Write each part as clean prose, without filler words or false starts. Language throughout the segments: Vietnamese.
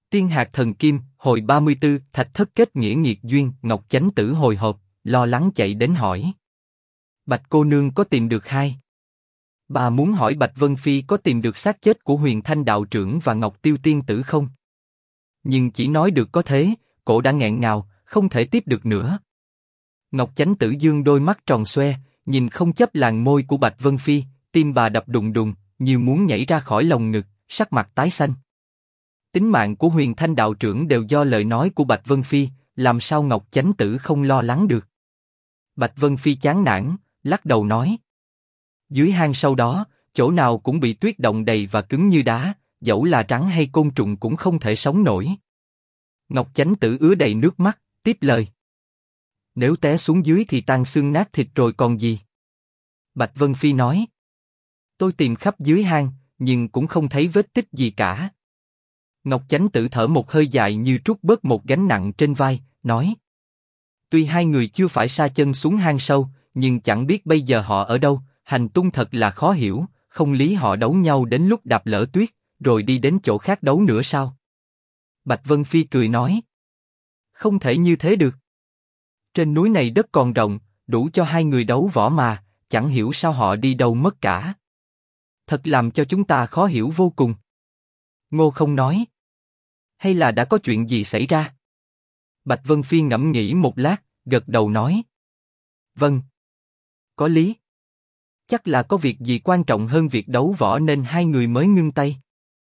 Tiên hạt thần kim, hồi 34, thạch thất kết nghĩa nghiệt duyên. Ngọc Chánh Tử hồi hộp, lo lắng chạy đến hỏi. Bạch cô nương có tìm được hai? Bà muốn hỏi Bạch Vân Phi có tìm được xác chết của Huyền Thanh đạo trưởng và Ngọc Tiêu tiên tử không? Nhưng chỉ nói được có thế, cổ đã nghẹn ngào, không thể tiếp được nữa. Ngọc Chánh Tử dương đôi mắt tròn xoe, nhìn không chấp làn môi của Bạch Vân Phi, tim bà đập đùng đùng, như muốn nhảy ra khỏi lồng ngực, sắc mặt tái xanh. Tính mạng của Huyền Thanh đạo trưởng đều do lời nói của Bạch Vân Phi, làm sao Ngọc Chánh Tử không lo lắng được? Bạch Vân Phi chán nản, lắc đầu nói. Dưới hang sâu đó, chỗ nào cũng bị tuyết động đầy và cứng như đá, dẫu là rắn hay côn trùng cũng không thể sống nổi. Ngọc Chánh Tử ứa đầy nước mắt, tiếp lời. Nếu té xuống dưới thì tan xương nát thịt rồi còn gì? Bạch Vân Phi nói. Tôi tìm khắp dưới hang, nhưng cũng không thấy vết tích gì cả. Ngọc Chánh Tử thở một hơi dài như trút bớt một gánh nặng trên vai, nói. Tuy hai người chưa phải sa chân xuống hang sâu, nhưng chẳng biết bây giờ họ ở đâu, hành tung thật là khó hiểu, không lý họ đấu nhau đến lúc đạp lỡ tuyết, rồi đi đến chỗ khác đấu nữa sao? Bạch Vân Phi cười nói. Không thể như thế được. Trên núi này đất còn rộng, đủ cho hai người đấu võ mà, chẳng hiểu sao họ đi đâu mất cả. Thật làm cho chúng ta khó hiểu vô cùng. Ngô Không nói. Hay là đã có chuyện gì xảy ra? Bạch Vân Phi ngẫm nghĩ một lát, gật đầu nói. Vâng. Có lý. Chắc là có việc gì quan trọng hơn việc đấu võ nên hai người mới ngưng tay.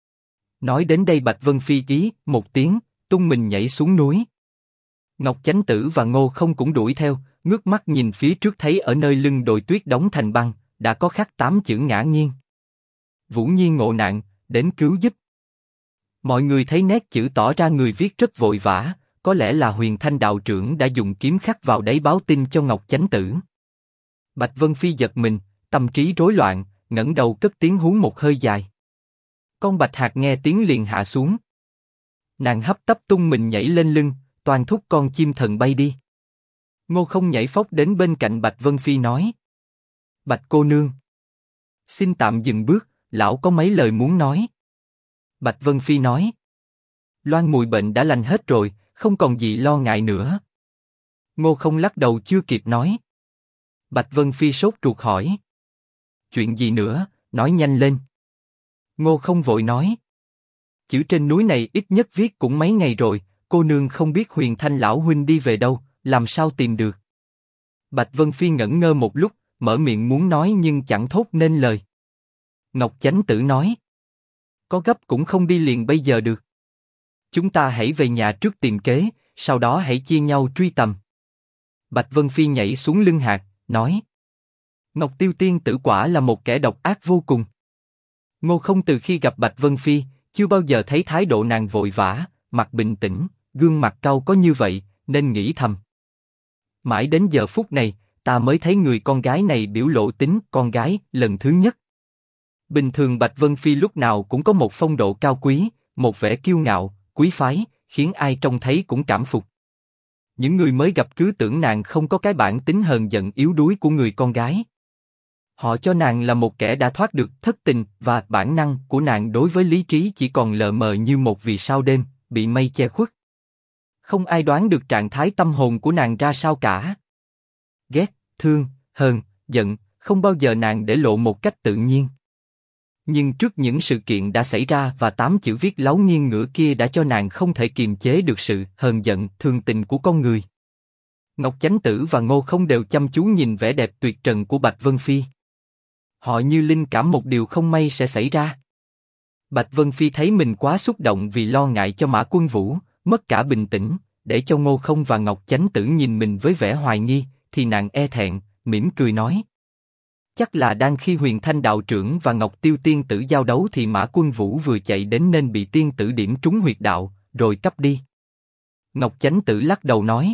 Nói đến đây Bạch Vân Phi ý một tiếng, tung mình nhảy xuống núi. Ngọc Chánh Tử và Ngô Không cũng đuổi theo, ngước mắt nhìn phía trước thấy ở nơi lưng đồi tuyết đóng thành băng, đã có khắc 8 chữ ngã nghiêng. Vũ Nhi ngộ nạn, đến cứu giúp. Mọi người thấy nét chữ tỏ ra người viết rất vội vã, có lẽ là Huyền Thanh đạo trưởng đã dùng kiếm khắc vào đấy báo tin cho Ngọc Chánh Tử. Bạch Vân Phi giật mình, tâm trí rối loạn, ngẩng đầu cất tiếng hú một hơi dài. Con bạch hạc nghe tiếng liền hạ xuống. Nàng hấp tấp tung mình nhảy lên lưng, toàn thúc con chim thần bay đi. Ngô Không nhảy phóc đến bên cạnh Bạch Vân Phi nói. Bạch cô nương, xin tạm dừng bước, lão có mấy lời muốn nói. Bạch Vân Phi nói. Loan mùi bệnh đã lành hết rồi, không còn gì lo ngại nữa. Ngô Không lắc đầu chưa kịp nói. Bạch Vân Phi sốt ruột hỏi. Chuyện gì nữa, nói nhanh lên. Ngô Không vội nói. Chữ trên núi này ít nhất viết cũng mấy ngày rồi, cô nương không biết Huyền Thanh lão huynh đi về đâu, làm sao tìm được? Bạch Vân Phi ngẩn ngơ một lúc, mở miệng muốn nói nhưng chẳng thốt nên lời. Ngọc Chánh Tử nói. Có gấp cũng không đi liền bây giờ được. Chúng ta hãy về nhà trước tìm kế, sau đó hãy chia nhau truy tầm. Bạch Vân Phi nhảy xuống lưng hạc, nói. Ngọc Tiêu tiên tử quả là một kẻ độc ác vô cùng. Ngô Không từ khi gặp Bạch Vân Phi, chưa bao giờ thấy thái độ nàng vội vã, mặt bình tĩnh, gương mặt cau có như vậy, nên nghĩ thầm. Mãi đến giờ phút này, ta mới thấy người con gái này biểu lộ tính con gái lần thứ nhất. Bình thường Bạch Vân Phi lúc nào cũng có một phong độ cao quý, một vẻ kiêu ngạo, quý phái, khiến ai trông thấy cũng cảm phục. Những người mới gặp cứ tưởng nàng không có cái bản tính hờn giận yếu đuối của người con gái. Họ cho nàng là một kẻ đã thoát được thất tình và bản năng của nàng đối với lý trí chỉ còn lờ mờ như một vì sao đêm, bị mây che khuất. Không ai đoán được trạng thái tâm hồn của nàng ra sao cả. Ghét, thương, hờn, giận, không bao giờ nàng để lộ một cách tự nhiên. Nhưng trước những sự kiện đã xảy ra và 8 chữ viết láu nghiêng ngửa kia đã cho nàng không thể kiềm chế được sự hờn giận, thương tình của con người. Ngọc Chánh Tử và Ngô Không đều chăm chú nhìn vẻ đẹp tuyệt trần của Bạch Vân Phi. Họ như linh cảm một điều không may sẽ xảy ra. Bạch Vân Phi thấy mình quá xúc động vì lo ngại cho Mã Quân Vũ, mất cả bình tĩnh, để cho Ngô Không và Ngọc Chánh Tử nhìn mình với vẻ hoài nghi, thì nàng e thẹn, mỉm cười nói. Chắc là đang khi Huyền Thanh đạo trưởng và Ngọc Tiêu tiên tử giao đấu thì Mã Quân Vũ vừa chạy đến nên bị tiên tử điểm trúng huyệt đạo, rồi cắp đi. Ngọc Chánh Tử lắc đầu nói.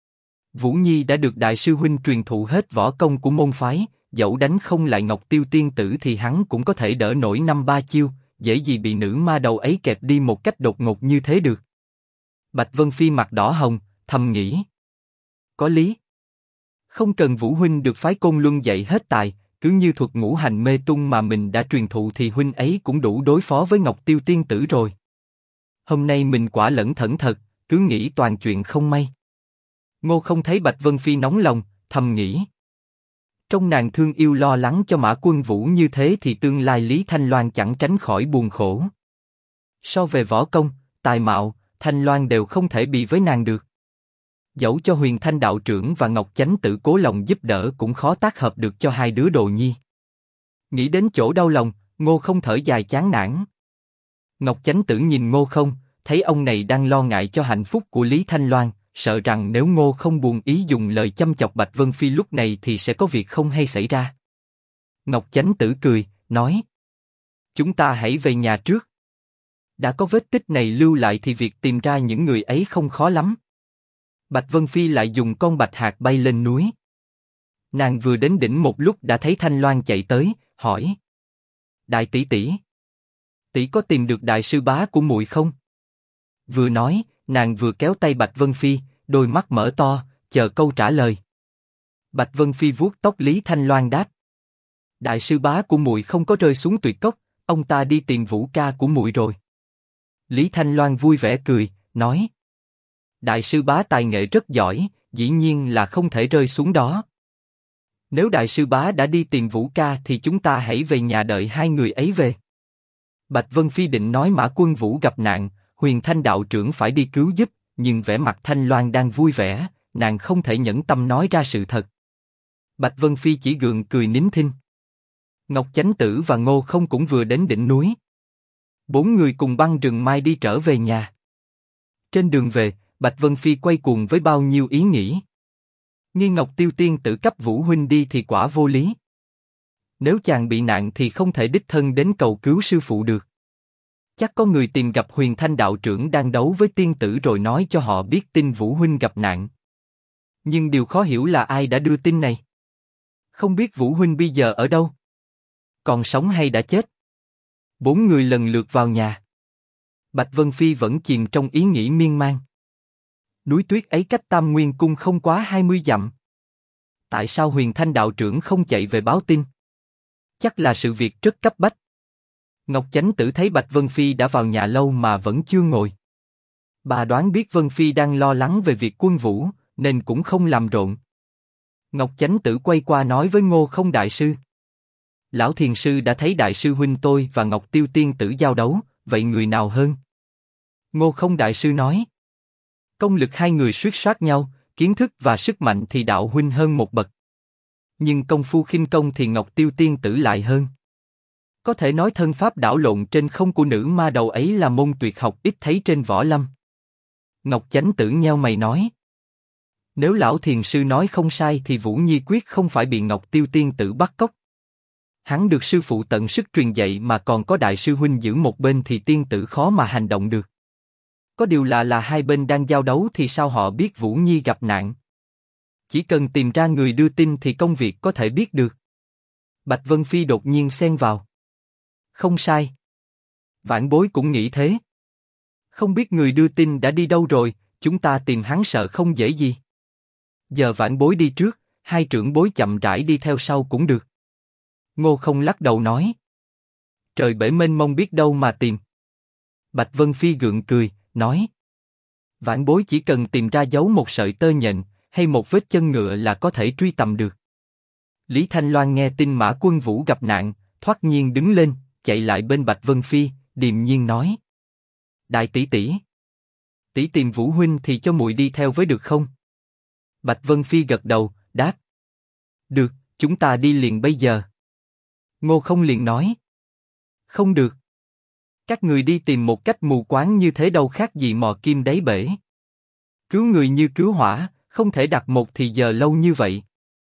Vũ Nhi đã được đại sư huynh truyền thụ hết võ công của môn phái, dẫu đánh không lại Ngọc Tiêu tiên tử thì hắn cũng có thể đỡ nổi 5-3 chiêu, dễ gì bị nữ ma đầu ấy kẹp đi một cách đột ngột như thế được. Bạch Vân Phi mặt đỏ hồng, thầm nghĩ. Có lý. Không cần Vũ huynh được phái Côn Luân dạy hết tài, cứ như thuật ngũ hành mê tung mà mình đã truyền thụ thì huynh ấy cũng đủ đối phó với Ngọc Tiêu tiên tử rồi. Hôm nay mình quả lẩn thẩn thật, cứ nghĩ toàn chuyện không may. Ngô Không thấy Bạch Vân Phi nóng lòng, thầm nghĩ. Trong nàng thương yêu lo lắng cho Mã Quân Vũ như thế thì tương lai Lý Thanh Loan chẳng tránh khỏi buồn khổ. So về võ công, tài mạo, Thanh Loan đều không thể bị với nàng được. Dẫu cho Huyền Thanh đạo trưởng và Ngọc Chánh Tử cố lòng giúp đỡ cũng khó tác hợp được cho hai đứa đồ nhi. Nghĩ đến chỗ đau lòng, Ngô Không thở dài chán nản. Ngọc Chánh Tử nhìn Ngô Không, thấy ông này đang lo ngại cho hạnh phúc của Lý Thanh Loan, sợ rằng nếu Ngô Không buồn ý dùng lời châm chọc Bạch Vân Phi lúc này thì sẽ có việc không hay xảy ra. Ngọc Chánh Tử cười, nói: chúng ta hãy về nhà trước. Đã có vết tích này lưu lại thì việc tìm ra những người ấy không khó lắm. Bạch Vân Phi lại dùng con bạch hạc bay lên núi. Nàng vừa đến đỉnh một lúc đã thấy Thanh Loan chạy tới, hỏi: đại tỷ tỷ, tỷ có tìm được đại sư bá của muội không? Vừa nói, nàng vừa kéo tay Bạch Vân Phi, đôi mắt mở to, chờ câu trả lời. Bạch Vân Phi vuốt tóc Lý Thanh Loan đáp: đại sư bá của muội không có rơi xuống tuyệt cốc, ông ta đi tìm Vũ ca của muội rồi. Lý Thanh Loan vui vẻ cười, nói: đại sư bá tài nghệ rất giỏi, dĩ nhiên là không thể rơi xuống đó. Nếu đại sư bá đã đi tìm Vũ ca thì chúng ta hãy về nhà đợi hai người ấy về. Bạch Vân Phi định nói Mã Quân Vũ gặp nạn, Huyền Thanh đạo trưởng phải đi cứu giúp, nhưng vẻ mặt Thanh Loan đang vui vẻ, nàng không thể nhẫn tâm nói ra sự thật. Bạch Vân Phi chỉ gượng cười nín thinh. Ngọc Chánh Tử và Ngô Không cũng vừa đến đỉnh núi. Bốn người cùng băng rừng mai đi trở về nhà. Trên đường về, Bạch Vân Phi quay cuồng với bao nhiêu ý nghĩ. Nghi Ngọc Tiêu Tiên Tử cấp Vũ huynh đi thì quả vô lý. Nếu chàng bị nạn thì không thể đích thân đến cầu cứu sư phụ được. Chắc có người tìm gặp Huyền Thanh đạo trưởng đang đấu với tiên tử rồi nói cho họ biết tin Vũ huynh gặp nạn. Nhưng điều khó hiểu là ai đã đưa tin này. Không biết Vũ huynh bây giờ ở đâu? Còn sống hay đã chết? Bốn người lần lượt vào nhà. Bạch Vân Phi vẫn chìm trong ý nghĩ miên man. Núi tuyết ấy cách Tam Nguyên Cung không quá 20 dặm. Tại sao Huyền Thanh đạo trưởng không chạy về báo tin? Chắc là sự việc rất cấp bách. Ngọc Chánh Tử thấy Bạch Vân Phi đã vào nhà lâu mà vẫn chưa ngồi. Bà đoán biết Vân Phi đang lo lắng về việc Quân Vũ, nên cũng không làm rộn. Ngọc Chánh Tử quay qua nói với Ngô Không đại sư: lão thiền sư đã thấy đại sư huynh tôi và Ngọc Tiêu tiên tử giao đấu, vậy người nào hơn? Ngô Không đại sư nói: công lực hai người suýt soát nhau, kiến thức và sức mạnh thì đạo huynh hơn một bậc. Nhưng công phu khinh công thì Ngọc Tiêu tiên tử lại hơn. Có thể nói thân pháp đảo lộn trên không của nữ ma đầu ấy là môn tuyệt học ít thấy trên võ lâm. Ngọc Chánh Tử nheo mày nói: nếu lão thiền sư nói không sai thì Vũ Nhi quyết không phải bị Ngọc Tiêu tiên tử bắt cóc. Hắn được sư phụ tận sức truyền dạy mà còn có đại sư huynh giữ một bên thì tiên tử khó mà hành động được. Có điều là hai bên đang giao đấu thì sao họ biết Vũ Nhi gặp nạn? Chỉ cần tìm ra người đưa tin thì công việc có thể biết được. Bạch Vân Phi đột nhiên xen vào: không sai. Vãn bối cũng nghĩ thế. Không biết người đưa tin đã đi đâu rồi, chúng ta tìm hắn sợ không dễ gì. Giờ vãn bối đi trước, hai trưởng bối chậm rãi đi theo sau cũng được. Ngô Không lắc đầu nói: trời bể mênh mông biết đâu mà tìm. Bạch Vân Phi gượng cười, nói: vãn bối chỉ cần tìm ra dấu một sợi tơ nhện hay một vết chân ngựa là có thể truy tầm được. Lý Thanh Loan nghe tin Mã Quân Vũ gặp nạn, thoát nhiên đứng lên, chạy lại bên Bạch Vân Phi, điềm nhiên nói: đại tỷ tỷ, tỷ tìm Vũ huynh thì cho muội đi theo với được không? Bạch Vân Phi gật đầu, đáp: được, chúng ta đi liền bây giờ. Ngô Không liền nói: không được. Các người đi tìm một cách mù quáng như thế đâu khác gì mò kim đáy bể. Cứu người như cứu hỏa, không thể đặt một thì giờ lâu như vậy.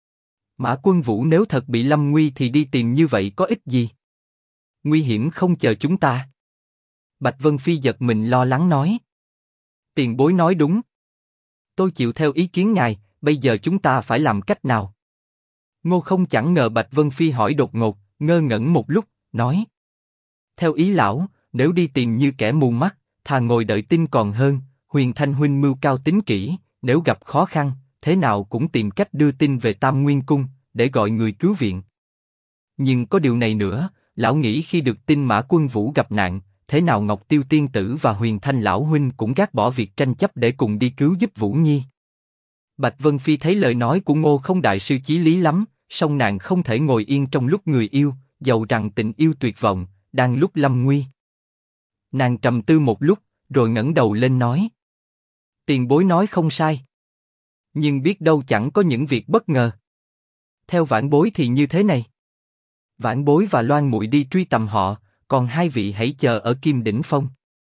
Mã Quân Vũ nếu thật bị lâm nguy thì đi tìm như vậy có ích gì? Nguy hiểm không chờ chúng ta. Bạch Vân Phi giật mình lo lắng nói: tiền bối nói đúng. Tôi chịu theo ý kiến ngài, bây giờ chúng ta phải làm cách nào? Ngô Không chẳng ngờ Bạch Vân Phi hỏi đột ngột, ngơ ngẩn một lúc, nói: theo ý lão, nếu đi tìm như kẻ mù mắt, thà ngồi đợi tin còn hơn. Huyền Thanh huynh mưu cao tính kỹ, nếu gặp khó khăn, thế nào cũng tìm cách đưa tin về Tam Nguyên Cung, để gọi người cứu viện. Nhưng có điều này nữa, lão nghĩ khi được tin Mã Quân Vũ gặp nạn, thế nào Ngọc Tiêu tiên tử và Huyền Thanh lão huynh cũng gác bỏ việc tranh chấp để cùng đi cứu giúp Vũ Nhi. Bạch Vân Phi thấy lời nói của Ngô Không đại sư chí lý lắm, song nàng không thể ngồi yên trong lúc người yêu, dầu rằng tình yêu tuyệt vọng, đang lúc lâm nguy. Nàng trầm tư một lúc, rồi ngẩng đầu lên nói: tiền bối nói không sai. Nhưng biết đâu chẳng có những việc bất ngờ. Theo vãn bối thì như thế này. Vãn bối và Loan muội đi truy tầm họ, còn hai vị hãy chờ ở Kim Đỉnh Phong.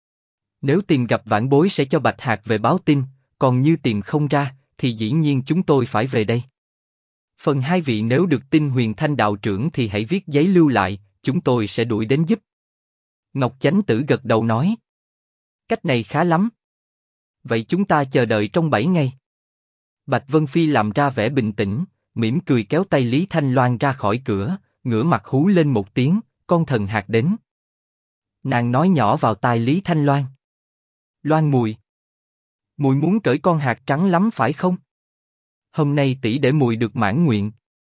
Nếu tìm gặp vãn bối sẽ cho Bạch Hạc về báo tin, còn như tìm không ra, thì dĩ nhiên chúng tôi phải về đây. Phần hai vị nếu được tin Huyền Thanh đạo trưởng thì hãy viết giấy lưu lại, chúng tôi sẽ đuổi đến giúp. Ngọc Chánh Tử gật đầu nói: cách này khá lắm. Vậy chúng ta chờ đợi trong 7 ngày. Bạch Vân Phi làm ra vẻ bình tĩnh, mỉm cười kéo tay Lý Thanh Loan ra khỏi cửa, ngửa mặt hú lên một tiếng, con thần hạc đến. Nàng nói nhỏ vào tai Lý Thanh Loan: Loan muội, muội muốn cởi con hạc trắng lắm phải không? Hôm nay tỷ để muội được mãn nguyện.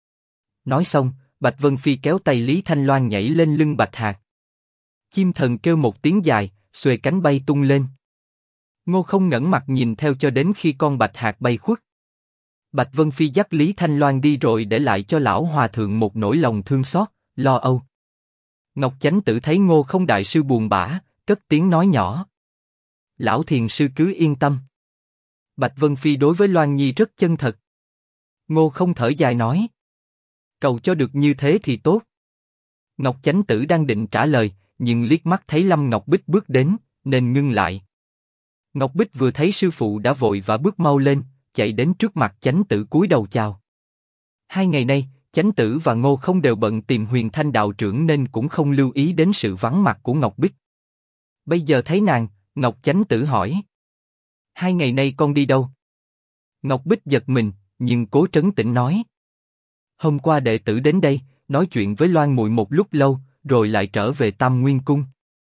Nói xong, Bạch Vân Phi kéo tay Lý Thanh Loan nhảy lên lưng Bạch Hạc. Chim thần kêu một tiếng dài, xuề cánh bay tung lên. Ngô Không ngẩng mặt nhìn theo cho đến khi con Bạch Hạc bay khuất. Bạch Vân Phi dắt Lý Thanh Loan đi rồi để lại cho lão hòa thượng một nỗi lòng thương xót, lo âu. Ngọc Chánh Tử thấy Ngô Không đại sư buồn bã, cất tiếng nói nhỏ: lão thiền sư cứ yên tâm. Bạch Vân Phi đối với Loan Nhi rất chân thật. Ngô Không thở dài nói: cầu cho được như thế thì tốt. Ngọc Chánh Tử đang định trả lời, nhưng liếc mắt thấy Lâm Ngọc Bích bước đến, nên ngưng lại. Ngọc Bích vừa thấy sư phụ đã vội và bước mau lên, chạy đến trước mặt Chánh Tử cúi đầu chào. 2 ngày nay, Chánh Tử và Ngô Không đều bận tìm Huyền Thanh đạo trưởng nên cũng không lưu ý đến sự vắng mặt của Ngọc Bích. Bây giờ thấy nàng, Ngọc Chánh Tử hỏi: 2 ngày nay con đi đâu? Ngọc Bích giật mình, nhưng cố trấn tĩnh nói: hôm qua đệ tử đến đây, nói chuyện với Loan muội một lúc lâu, rồi lại trở về Tam Nguyên Cung.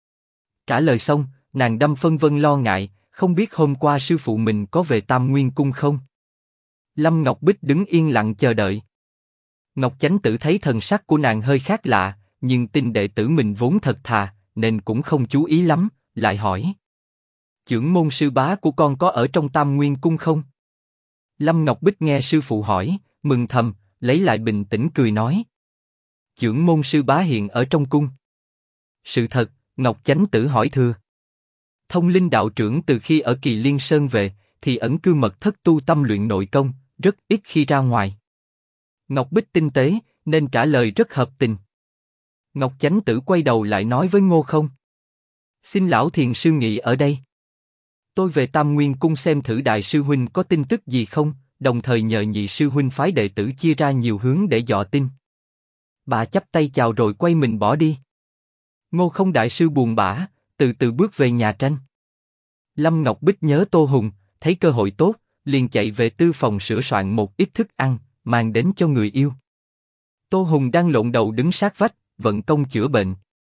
Trả lời xong, nàng đăm phân vân lo ngại, không biết hôm qua sư phụ mình có về Tam Nguyên Cung không. Lâm Ngọc Bích đứng yên lặng chờ đợi. Ngọc Chánh Tử thấy thần sắc của nàng hơi khác lạ, nhưng tin đệ tử mình vốn thật thà, nên cũng không chú ý lắm, lại hỏi: chưởng môn sư bá của con có ở trong Tam Nguyên Cung không? Lâm Ngọc Bích nghe sư phụ hỏi, mừng thầm, lấy lại bình tĩnh cười nói: chưởng môn sư bá hiện ở trong cung. Sự thật, Ngọc Chánh Tử hỏi thưa. Thông Linh đạo trưởng từ khi ở Kỳ Liên Sơn về, thì ẩn cư mật thất tu tâm luyện nội công, rất ít khi ra ngoài. Ngọc Bích tinh tế, nên trả lời rất hợp tình. Ngọc Chánh Tử quay đầu lại nói với Ngô Không: xin lão thiền sư nghị ở đây. Tôi về Tam Nguyên Cung xem thử đại sư huynh có tin tức gì không, đồng thời nhờ nhị sư huynh phái đệ tử chia ra nhiều hướng để dò tin. Bà chắp tay chào rồi quay mình bỏ đi. Ngô Không đại sư buồn bã, từ từ bước về nhà tranh. Lâm Ngọc Bích nhớ Tô Hùng, thấy cơ hội tốt, liền chạy về tư phòng sửa soạn một ít thức ăn, mang đến cho người yêu. Tô Hùng đang lộn đầu đứng sát vách, vận công chữa bệnh.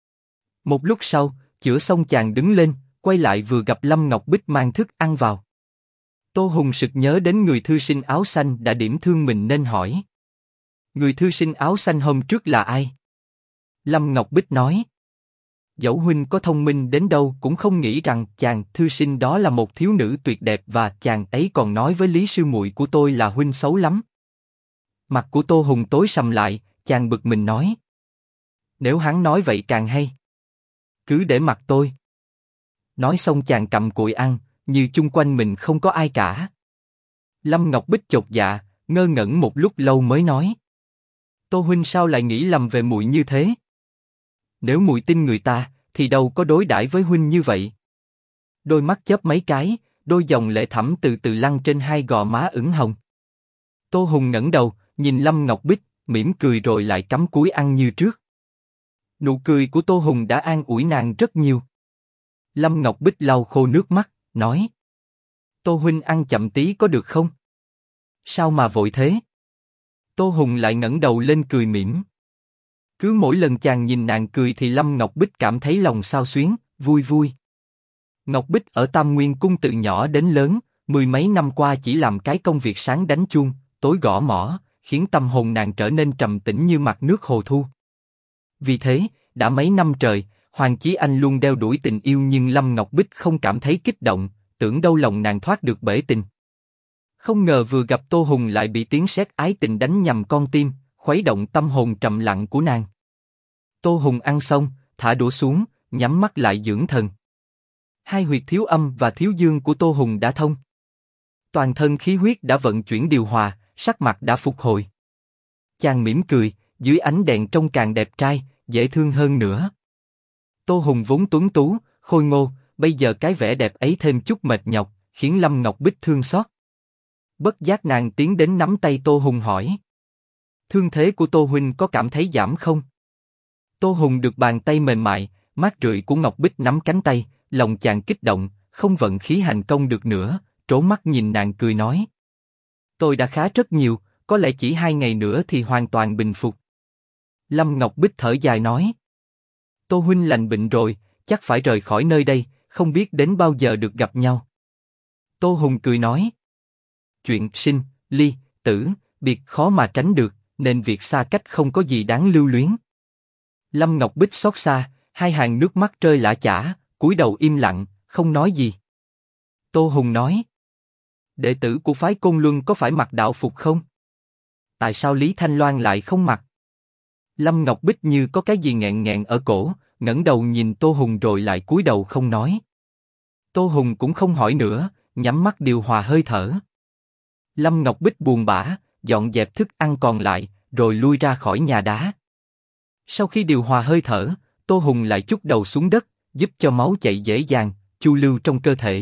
Một lúc sau, chữa xong chàng đứng lên, quay lại vừa gặp Lâm Ngọc Bích mang thức ăn vào. Tô Hùng sực nhớ đến người thư sinh áo xanh đã điểm thương mình nên hỏi: người thư sinh áo xanh hôm trước là ai? Lâm Ngọc Bích nói: dẫu huynh có thông minh đến đâu cũng không nghĩ rằng chàng thư sinh đó là một thiếu nữ tuyệt đẹp, và chàng ấy còn nói với Lý sư muội của tôi là huynh xấu lắm. Mặt của Tô Hùng tối sầm lại, chàng bực mình nói: nếu hắn nói vậy càng hay. Cứ để mặc tôi. Nói xong chàng cầm cùi ăn, như chung quanh mình không có ai cả. Lâm Ngọc Bích chột dạ, ngơ ngẩn một lúc lâu mới nói: Tô huynh sao lại nghĩ lầm về muội như thế? Nếu muội tin người ta, thì đâu có đối đãi với huynh như vậy. Đôi mắt chớp mấy cái, đôi dòng lệ thẳm từ từ lăn trên hai gò má ửng hồng. Tô Hùng ngẩng đầu, nhìn Lâm Ngọc Bích, mỉm cười rồi lại cắm cúi ăn như trước. Nụ cười của Tô Hùng đã an ủi nàng rất nhiều. Lâm Ngọc Bích lau khô nước mắt, nói: Tô huynh ăn chậm tí có được không? Sao mà vội thế? Tô Hùng lại ngẩng đầu lên cười mỉm. Cứ mỗi lần chàng nhìn nàng cười thì Lâm Ngọc Bích cảm thấy lòng xao xuyến, vui vui. Ngọc Bích ở Tam Nguyên Cung từ nhỏ đến lớn, 10 mấy năm qua chỉ làm cái công việc sáng đánh chuông, tối gõ mõ, khiến tâm hồn nàng trở nên trầm tĩnh như mặt nước hồ thu. Vì thế, đã mấy năm trời, Hoàng Chí Anh luôn đeo đuổi tình yêu nhưng Lâm Ngọc Bích không cảm thấy kích động, tưởng đâu lòng nàng thoát được bể tình. Không ngờ vừa gặp Tô Hùng lại bị tiếng sét ái tình đánh nhầm con tim, khuấy động tâm hồn trầm lặng của nàng. Tô Hùng ăn xong, thả đũa xuống, nhắm mắt lại dưỡng thần. Hai huyệt thiếu âm và thiếu dương của Tô Hùng đã thông. Toàn thân khí huyết đã vận chuyển điều hòa, sắc mặt đã phục hồi. Chàng mỉm cười, dưới ánh đèn trông càng đẹp trai, dễ thương hơn nữa. Tô Hùng vốn tuấn tú, khôi ngô, bây giờ cái vẻ đẹp ấy thêm chút mệt nhọc, khiến Lâm Ngọc Bích thương xót. Bất giác nàng tiến đến nắm tay Tô Hùng hỏi: thương thế của Tô huynh có cảm thấy giảm không? Tô Hùng được bàn tay mềm mại, mát rượi của Ngọc Bích nắm cánh tay, lòng chàng kích động, không vận khí hành công được nữa, trố mắt nhìn nàng cười nói: tôi đã khá rất nhiều, có lẽ chỉ 2 ngày nữa thì hoàn toàn bình phục. Lâm Ngọc Bích thở dài nói: Tô huynh lành bệnh rồi, chắc phải rời khỏi nơi đây, không biết đến bao giờ được gặp nhau. Tô Hùng cười nói: chuyện sinh, ly, tử, biệt khó mà tránh được, nên việc xa cách không có gì đáng lưu luyến. Lâm Ngọc Bích xót xa, hai hàng nước mắt rơi lã chã, cúi đầu im lặng, không nói gì. Tô Hùng nói: đệ tử của phái Côn Luân có phải mặc đạo phục không? Tại sao Lý Thanh Loan lại không mặc? Lâm Ngọc Bích như có cái gì nghẹn nghẹn ở cổ, ngẩng đầu nhìn Tô Hùng rồi lại cúi đầu không nói. Tô Hùng cũng không hỏi nữa, nhắm mắt điều hòa hơi thở. Lâm Ngọc Bích buồn bã, dọn dẹp thức ăn còn lại, rồi lui ra khỏi nhà đá. Sau khi điều hòa hơi thở, Tô Hùng lại chúc đầu xuống đất, giúp cho máu chạy dễ dàng, chu lưu trong cơ thể.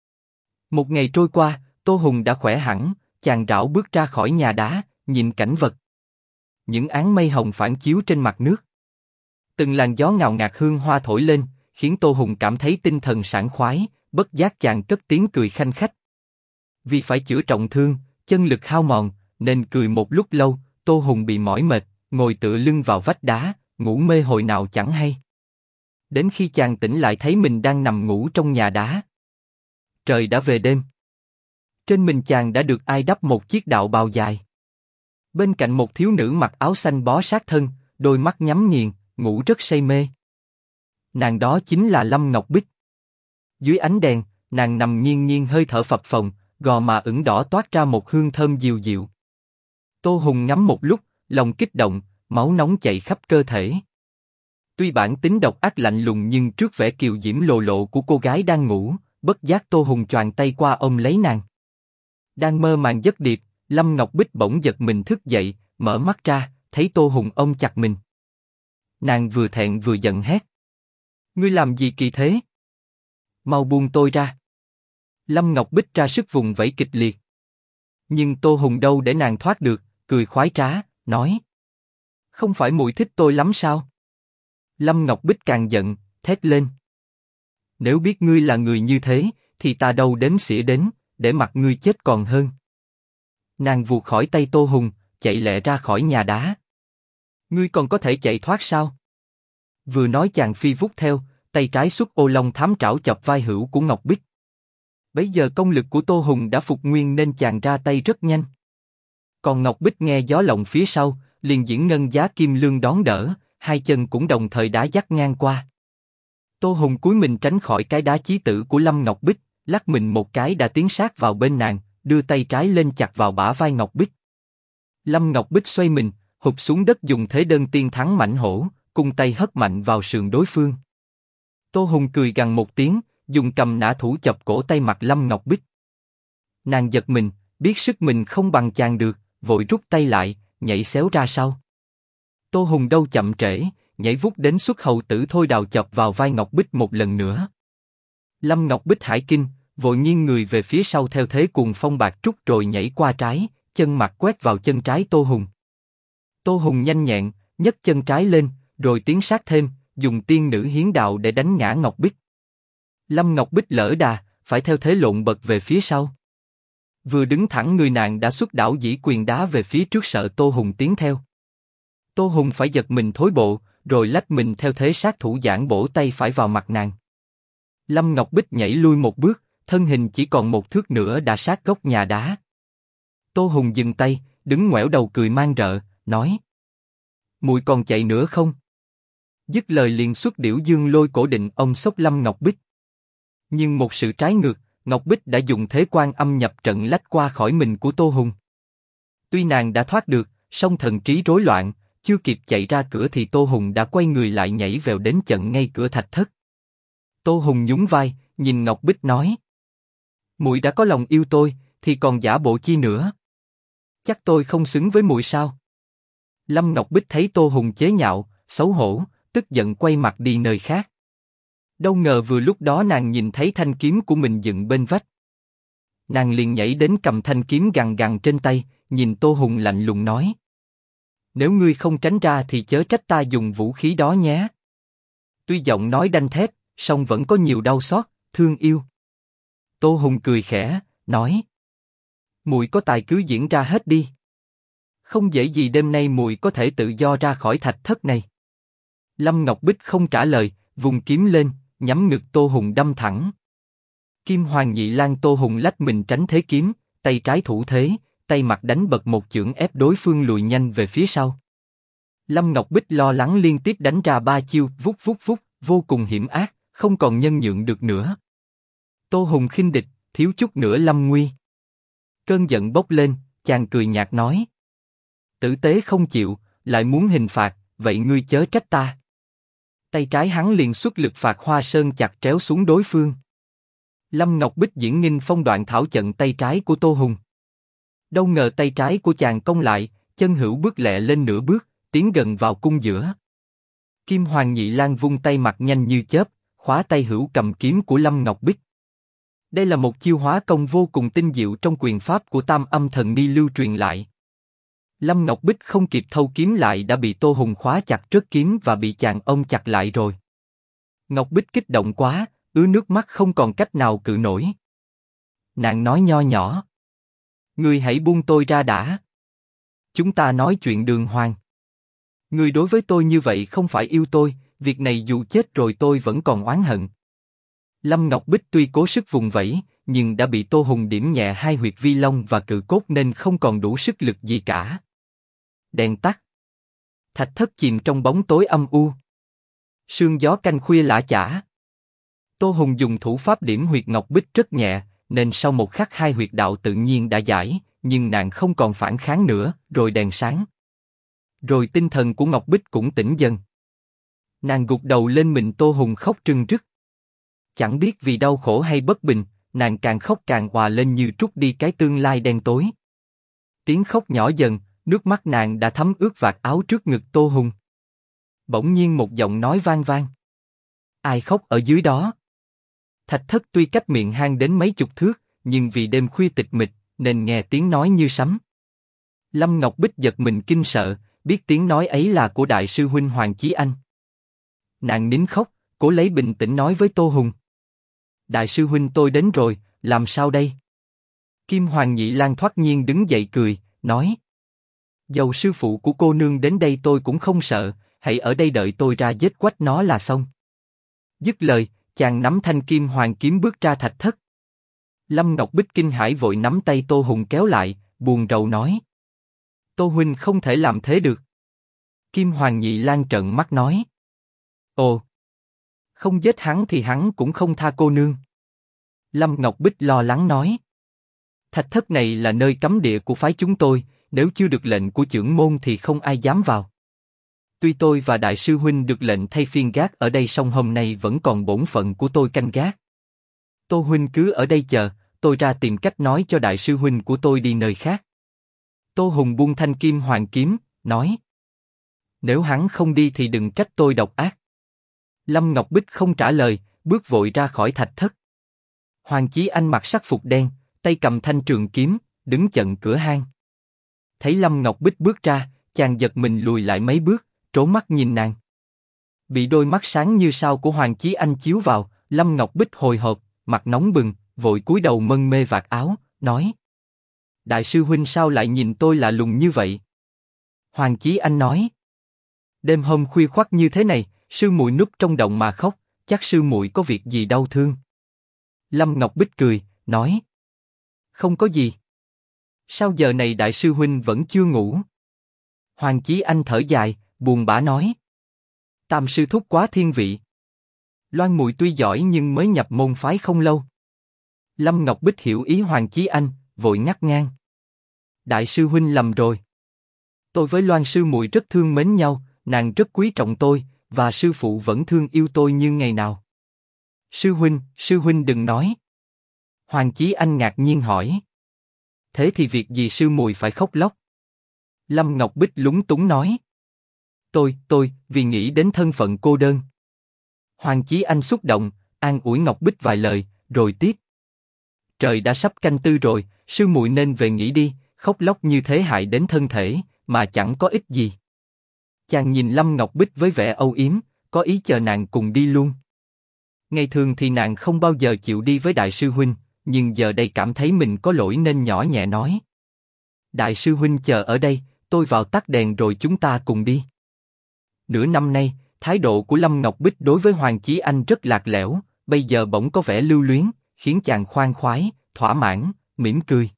Một ngày trôi qua, Tô Hùng đã khỏe hẳn, chàng rảo bước ra khỏi nhà đá, nhìn cảnh vật. Những áng mây hồng phản chiếu trên mặt nước. Từng làn gió ngào ngạt hương hoa thổi lên, khiến Tô Hùng cảm thấy tinh thần sảng khoái, bất giác chàng cất tiếng cười khanh khách. Vì phải chữa trọng thương, chân lực hao mòn, nên cười một lúc lâu, Tô Hùng bị mỏi mệt, ngồi tựa lưng vào vách đá, ngủ mê hồi nào chẳng hay. Đến khi chàng tỉnh lại thấy mình đang nằm ngủ trong nhà đá. Trời đã về đêm. Trên mình chàng đã được ai đắp một chiếc đạo bào dài. Bên cạnh một thiếu nữ mặc áo xanh bó sát thân, đôi mắt nhắm nghiền, ngủ rất say mê. Nàng đó chính là Lâm Ngọc Bích. Dưới ánh đèn, nàng nằm nghiêng nghiêng hơi thở phập phồng, gò má ửng đỏ toát ra một hương thơm dịu dịu. Tô Hùng ngắm một lúc, lòng kích động, máu nóng chạy khắp cơ thể. Tuy bản tính độc ác lạnh lùng nhưng trước vẻ kiều diễm lồ lộ của cô gái đang ngủ, bất giác Tô Hùng choàng tay qua ôm lấy nàng. Đang mơ màng giấc điệp, Lâm Ngọc Bích bỗng giật mình thức dậy, mở mắt ra, thấy Tô Hùng ôm chặt mình. Nàng vừa thẹn vừa giận hét: ngươi làm gì kỳ thế? Mau buông tôi ra! Lâm Ngọc Bích ra sức vùng vẫy kịch liệt. Nhưng Tô Hùng đâu để nàng thoát được, cười khoái trá, nói: không phải muội thích tôi lắm sao? Lâm Ngọc Bích càng giận, thét lên: nếu biết ngươi là người như thế, thì ta đâu đến xỉa đến, để mặc ngươi chết còn hơn. Nàng vụt khỏi tay Tô Hùng, chạy lẹ ra khỏi nhà đá. Ngươi còn có thể chạy thoát sao? Vừa nói chàng phi vút theo, tay trái xuất ô long thám trảo chọc vai hữu của Ngọc Bích. Bấy giờ công lực của Tô Hùng đã phục nguyên nên chàng ra tay rất nhanh. Còn Ngọc Bích nghe gió lộng phía sau, liền diễn ngân giá kim lương đón đỡ, hai chân cũng đồng thời đá dắt ngang qua. Tô Hùng cúi mình tránh khỏi cái đá chí tử của Lâm Ngọc Bích, lắc mình một cái đã tiến sát vào bên nàng, đưa tay trái lên chặt vào bả vai Ngọc Bích. Lâm Ngọc Bích xoay mình, hụp xuống đất dùng thế đơn tiên thắng mãnh hổ, cung tay hất mạnh vào sườn đối phương. Tô Hùng cười gằn một tiếng, dùng cầm nã thủ chọc cổ tay mặt Lâm Ngọc Bích. Nàng giật mình, biết sức mình không bằng chàng được, vội rút tay lại, nhảy xéo ra sau. Tô Hùng đâu chậm trễ, nhảy vút đến xuất hầu tử thôi đào chọc vào vai Ngọc Bích một lần nữa. Lâm Ngọc Bích hải kinh, vội nghiêng người về phía sau theo thế cuồng phong bạc trúc rồi nhảy qua trái, chân mặt quét vào chân trái Tô Hùng. Tô Hùng nhanh nhẹn, nhấc chân trái lên, rồi tiến sát thêm, dùng tiên nữ hiến đạo để đánh ngã Ngọc Bích. Lâm Ngọc Bích lỡ đà, phải theo thế lộn bật về phía sau. Vừa đứng thẳng người nàng đã xuất đảo dĩ quyền đá về phía trước sợ Tô Hùng tiến theo. Tô Hùng phải giật mình thối bộ, rồi lách mình theo thế sát thủ giảng bổ tay phải vào mặt nàng. Lâm Ngọc Bích nhảy lui một bước, thân hình chỉ còn một thước nữa đã sát góc nhà đá. Tô Hùng dừng tay, đứng ngoẻo đầu cười man rợ, nói: muội còn chạy nữa không? Dứt lời liền xuất Điểu Dương Lôi cổ định ông xốc Lâm Ngọc Bích. Nhưng một sự trái ngược, Ngọc Bích đã dùng thế Quan Âm nhập trận lách qua khỏi mình của Tô Hùng. Tuy nàng đã thoát được, song thần trí rối loạn, chưa kịp chạy ra cửa thì Tô Hùng đã quay người lại nhảy vèo đến chặn ngay cửa thạch thất. Tô Hùng nhún vai, nhìn Ngọc Bích nói: muội đã có lòng yêu tôi, thì còn giả bộ chi nữa? Chắc tôi không xứng với muội sao? Lâm Ngọc Bích thấy Tô Hùng chế nhạo, xấu hổ, tức giận quay mặt đi nơi khác. Đâu ngờ vừa lúc đó nàng nhìn thấy thanh kiếm của mình dựng bên vách. Nàng liền nhảy đến cầm thanh kiếm gằn gằn trên tay, nhìn Tô Hùng lạnh lùng nói: nếu ngươi không tránh ra thì chớ trách ta dùng vũ khí đó nhé. Tuy giọng nói đanh thép, song vẫn có nhiều đau xót, thương yêu. Tô Hùng cười khẽ, nói: muội có tài cứ diễn ra hết đi. Không dễ gì đêm nay muội có thể tự do ra khỏi thạch thất này. Lâm Ngọc Bích không trả lời, vùng kiếm lên, nhắm ngực Tô Hùng đâm thẳng. Kim Hoàng Nhị Lang Tô Hùng lách mình tránh thế kiếm, tay trái thủ thế, tay mặt đánh bật một chưởng ép đối phương lùi nhanh về phía sau. Lâm Ngọc Bích lo lắng liên tiếp đánh ra 3 chiêu, vút vút vút, vô cùng hiểm ác, không còn nhân nhượng được nữa. Tô Hùng khinh địch, thiếu chút nữa lâm nguy. Cơn giận bốc lên, chàng cười nhạt nói: tử tế không chịu, lại muốn hình phạt, vậy ngươi chớ trách ta. Tay trái hắn liền xuất lực phạt Hoa Sơn chặt tréo xuống đối phương. Lâm Ngọc Bích diễn nghinh phong đoạn thảo trận tay trái của Tô Hùng. Đâu ngờ tay trái của chàng cong lại, chân hữu bước lẹ lên nửa bước, tiến gần vào cung giữa. Kim Hoàng Nhị Lang vung tay mặt nhanh như chớp, khóa tay hữu cầm kiếm của Lâm Ngọc Bích. Đây là một chiêu hóa công vô cùng tinh diệu trong quyền pháp của Tam Âm Thần Ni lưu truyền lại. Lâm Ngọc Bích không kịp thâu kiếm lại đã bị Tô Hùng khóa chặt rớt kiếm và bị chàng ôm chặt lại rồi. Ngọc Bích kích động quá, ứa nước mắt không còn cách nào cự nổi. Nàng nói nho nhỏ: ngươi hãy buông tôi ra đã. Chúng ta nói chuyện đường hoàng. Ngươi đối với tôi như vậy không phải yêu tôi, việc này dù chết rồi tôi vẫn còn oán hận. Lâm Ngọc Bích tuy cố sức vùng vẫy, nhưng đã bị Tô Hùng điểm nhẹ 2 huyệt vi long và cự cốt nên không còn đủ sức lực gì cả. Đèn tắt. Thạch thất chìm trong bóng tối âm u. Sương gió canh khuya lã chã. Tô Hùng dùng thủ pháp điểm huyệt Ngọc Bích rất nhẹ, nên sau một khắc 2 huyệt đạo tự nhiên đã giải, nhưng nàng không còn phản kháng nữa, rồi đèn sáng. Rồi tinh thần của Ngọc Bích cũng tỉnh dần. Nàng gục đầu lên mình Tô Hùng khóc rưng rức. Chẳng biết vì đau khổ hay bất bình, nàng càng khóc càng òa lên như trút đi cái tương lai đen tối. Tiếng khóc nhỏ dần, nước mắt nàng đã thấm ướt vạt áo trước ngực Tô Hùng. Bỗng nhiên một giọng nói vang vang: ai khóc ở dưới đó? Thạch thất tuy cách miệng hang đến mấy chục thước, nhưng vì đêm khuya tịch mịch, nên nghe tiếng nói như sấm. Lâm Ngọc Bích giật mình kinh sợ, biết tiếng nói ấy là của đại sư huynh Hoàng Chí Anh. Nàng nín khóc, cố lấy bình tĩnh nói với Tô Hùng: đại sư huynh tôi đến rồi, làm sao đây? Kim Hoàng Nhị Lang thoát nhiên đứng dậy cười, nói: dầu sư phụ của cô nương đến đây tôi cũng không sợ, hãy ở đây đợi tôi ra giết quách nó là xong. Dứt lời, chàng nắm thanh kim hoàng kiếm bước ra thạch thất. Lâm Ngọc Bích kinh hãi vội nắm tay Tô Hùng kéo lại, buồn rầu nói: Tô huynh không thể làm thế được. Kim Hoàng Nhị Lang trợn mắt nói: ồ, không giết hắn thì hắn cũng không tha cô nương. Lâm Ngọc Bích lo lắng nói: thạch thất này là nơi cấm địa của phái chúng tôi, nếu chưa được lệnh của chưởng môn thì không ai dám vào. Tuy tôi và đại sư huynh được lệnh thay phiên gác ở đây, song hôm nay vẫn còn bổn phận của tôi canh gác. Tô huynh cứ ở đây chờ, tôi ra tìm cách nói cho đại sư huynh của tôi đi nơi khác. Tô Hùng buông thanh kim hoàng kiếm, nói: nếu hắn không đi thì đừng trách tôi độc ác. Lâm Ngọc Bích không trả lời, bước vội ra khỏi thạch thất. Hoàng Chí Anh mặc sắc phục đen, tay cầm thanh trường kiếm, đứng chặn cửa hang. Thấy Lâm Ngọc Bích bước ra, chàng giật mình lùi lại mấy bước, trố mắt nhìn nàng. Bị đôi mắt sáng như sao của Hoàng Chí Anh chiếu vào, Lâm Ngọc Bích hồi hộp, mặt nóng bừng, vội cúi đầu mân mê vạt áo, nói: đại sư huynh sao lại nhìn tôi lạ lùng như vậy? Hoàng Chí Anh nói: đêm hôm khuya khoắt như thế này, sư muội núp trong động mà khóc, chắc sư muội có việc gì đau thương. Lâm Ngọc Bích cười, nói: không có gì. Sao giờ này đại sư huynh vẫn chưa ngủ? Hoàng Chí Anh thở dài, buồn bã nói: Tam sư thúc quá thiên vị. Loan muội tuy giỏi nhưng mới nhập môn phái không lâu. Lâm Ngọc Bích hiểu ý Hoàng Chí Anh, vội ngắt ngang. Đại sư huynh lầm rồi. Tôi với Loan sư muội rất thương mến nhau, nàng rất quý trọng tôi, và sư phụ vẫn thương yêu tôi như ngày nào. Sư huynh đừng nói. Hoàng Chí Anh ngạc nhiên hỏi. Thế thì việc gì sư muội phải khóc lóc? Lâm Ngọc Bích lúng túng nói. Tôi, vì nghĩ đến thân phận cô đơn. Hoàng Chí Anh xúc động, an ủi Ngọc Bích vài lời, rồi tiếp. Trời đã sắp canh tư rồi, sư muội nên về nghỉ đi, khóc lóc như thế hại đến thân thể, mà chẳng có ích gì. Chàng nhìn Lâm Ngọc Bích với vẻ âu yếm, có ý chờ nàng cùng đi luôn. Ngày thường thì nàng không bao giờ chịu đi với đại sư huynh, nhưng giờ đây cảm thấy mình có lỗi nên nhỏ nhẹ nói. Đại sư huynh chờ ở đây, tôi vào tắt đèn rồi chúng ta cùng đi. Nửa năm nay, thái độ của Lâm Ngọc Bích đối với Hoàng Chí Anh rất lạc lẽo, bây giờ bỗng có vẻ lưu luyến, khiến chàng khoan khoái, thỏa mãn, mỉm cười.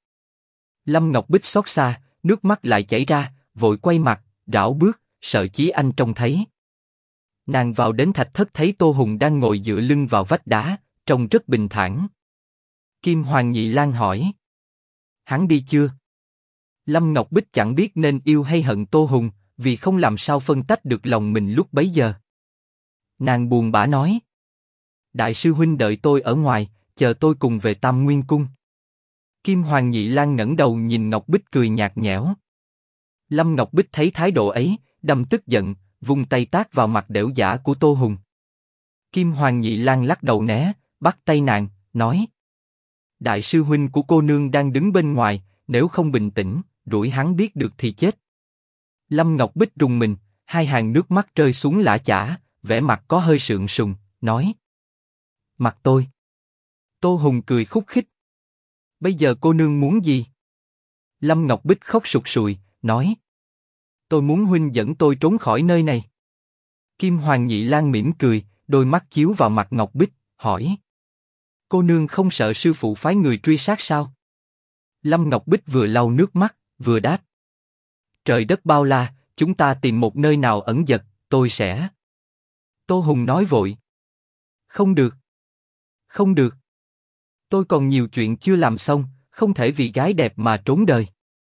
Lâm Ngọc Bích xót xa, nước mắt lại chảy ra, vội quay mặt, rảo bước, sợ Chí Anh trông thấy. Nàng vào đến thạch thất thấy Tô Hùng đang ngồi dựa lưng vào vách đá, trông rất bình thản. Kim Hoàng Nhị Lang hỏi. Hắn đi chưa? Lâm Ngọc Bích chẳng biết nên yêu hay hận Tô Hùng, vì không làm sao phân tách được lòng mình lúc bấy giờ. Nàng buồn bã nói. Đại sư huynh đợi tôi ở ngoài, chờ tôi cùng về Tam Nguyên Cung. Kim Hoàng Nhị Lang ngẩng đầu nhìn Ngọc Bích cười nhạt nhẽo. Lâm Ngọc Bích thấy thái độ ấy, đâm tức giận, vung tay tát vào mặt đểu giả của Tô Hùng. Kim Hoàng Nhị Lang lắc đầu né, bắt tay nàng, nói. Đại sư huynh của cô nương đang đứng bên ngoài, nếu không bình tĩnh, rủi hắn biết được thì chết. Lâm Ngọc Bích rùng mình, hai hàng nước mắt rơi xuống lã chã, vẻ mặt có hơi sượng sùng, nói. Mặt tôi. Tô Hùng cười khúc khích. Bây giờ cô nương muốn gì? Lâm Ngọc Bích khóc sụt sùi, nói. Tôi muốn huynh dẫn tôi trốn khỏi nơi này. Kim Hoàng Nhị Lang mỉm cười, đôi mắt chiếu vào mặt Ngọc Bích, hỏi. Cô nương không sợ sư phụ phái người truy sát sao? Lâm Ngọc Bích vừa lau nước mắt, vừa đáp. Trời đất bao la, chúng ta tìm một nơi nào ẩn giật, tôi sẽ. Tô Hùng nói vội. Không được. Không được. Tôi còn nhiều chuyện chưa làm xong, không thể vì gái đẹp mà trốn đời.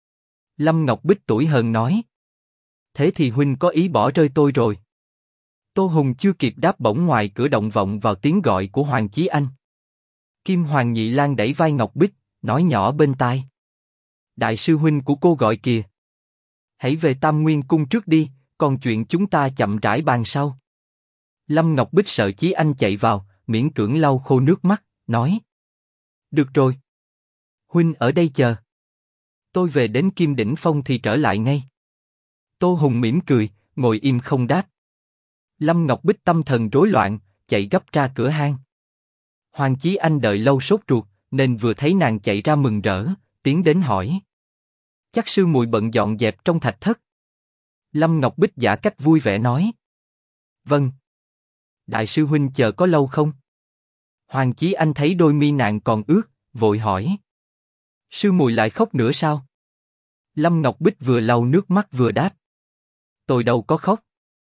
Lâm Ngọc Bích tủi hờn nói. Thế thì huynh có ý bỏ rơi tôi rồi. Tô Hùng chưa kịp đáp bỗng ngoài cửa động vọng vào tiếng gọi của Hoàng Chí Anh. Kim Hoàng Nhị Lang đẩy vai Ngọc Bích, nói nhỏ bên tai. Đại sư huynh của cô gọi kìa. Hãy về Tam Nguyên Cung trước đi, còn chuyện chúng ta chậm rãi bàn sau. Lâm Ngọc Bích sợ Chí Anh chạy vào, miễn cưỡng lau khô nước mắt, nói. Được rồi. Huynh ở đây chờ. Tôi về đến Kim Đỉnh Phong thì trở lại ngay. Tô Hùng mỉm cười, ngồi im không đáp. Lâm Ngọc Bích tâm thần rối loạn, chạy gấp ra cửa hang. Hoàng Chí Anh đợi lâu sốt ruột, nên vừa thấy nàng chạy ra mừng rỡ, tiến đến hỏi. Chắc sư muội bận dọn dẹp trong thạch thất. Lâm Ngọc Bích giả cách vui vẻ nói. Vâng. Đại sư huynh chờ có lâu không? Hoàng Chí Anh thấy đôi mi nàng còn ướt, vội hỏi. Sư muội lại khóc nữa sao? Lâm Ngọc Bích vừa lau nước mắt vừa đáp. Tôi đâu có khóc.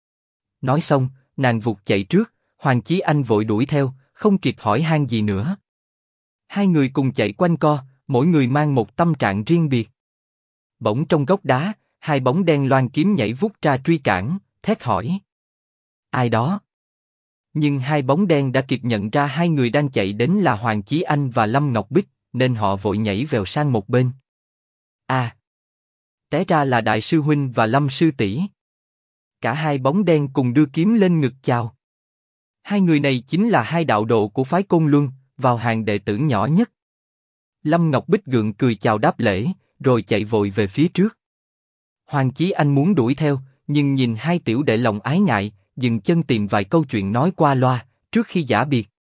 Nói xong, nàng vụt chạy trước, Hoàng Chí Anh vội đuổi theo, không kịp hỏi han gì nữa. Hai người cùng chạy quanh co, mỗi người mang một tâm trạng riêng biệt. Bỗng trong góc đá, hai bóng đen loan kiếm nhảy vút ra truy cản, thét hỏi. Ai đó? Nhưng hai bóng đen đã kịp nhận ra hai người đang chạy đến là Hoàng Chí Anh và Lâm Ngọc Bích, nên họ vội nhảy vèo sang một bên. À! Té ra là Đại sư huynh và Lâm sư tỷ. Cả hai bóng đen cùng đưa kiếm lên ngực chào. Hai người này chính là hai đạo độ của phái Côn Luân, vào hàng đệ tử nhỏ nhất. Lâm Ngọc Bích gượng cười chào đáp lễ, rồi chạy vội về phía trước. Hoàng Chí Anh muốn đuổi theo, nhưng nhìn hai tiểu đệ lòng ái ngại, dừng chân tìm vài câu chuyện nói qua loa, trước khi giã biệt.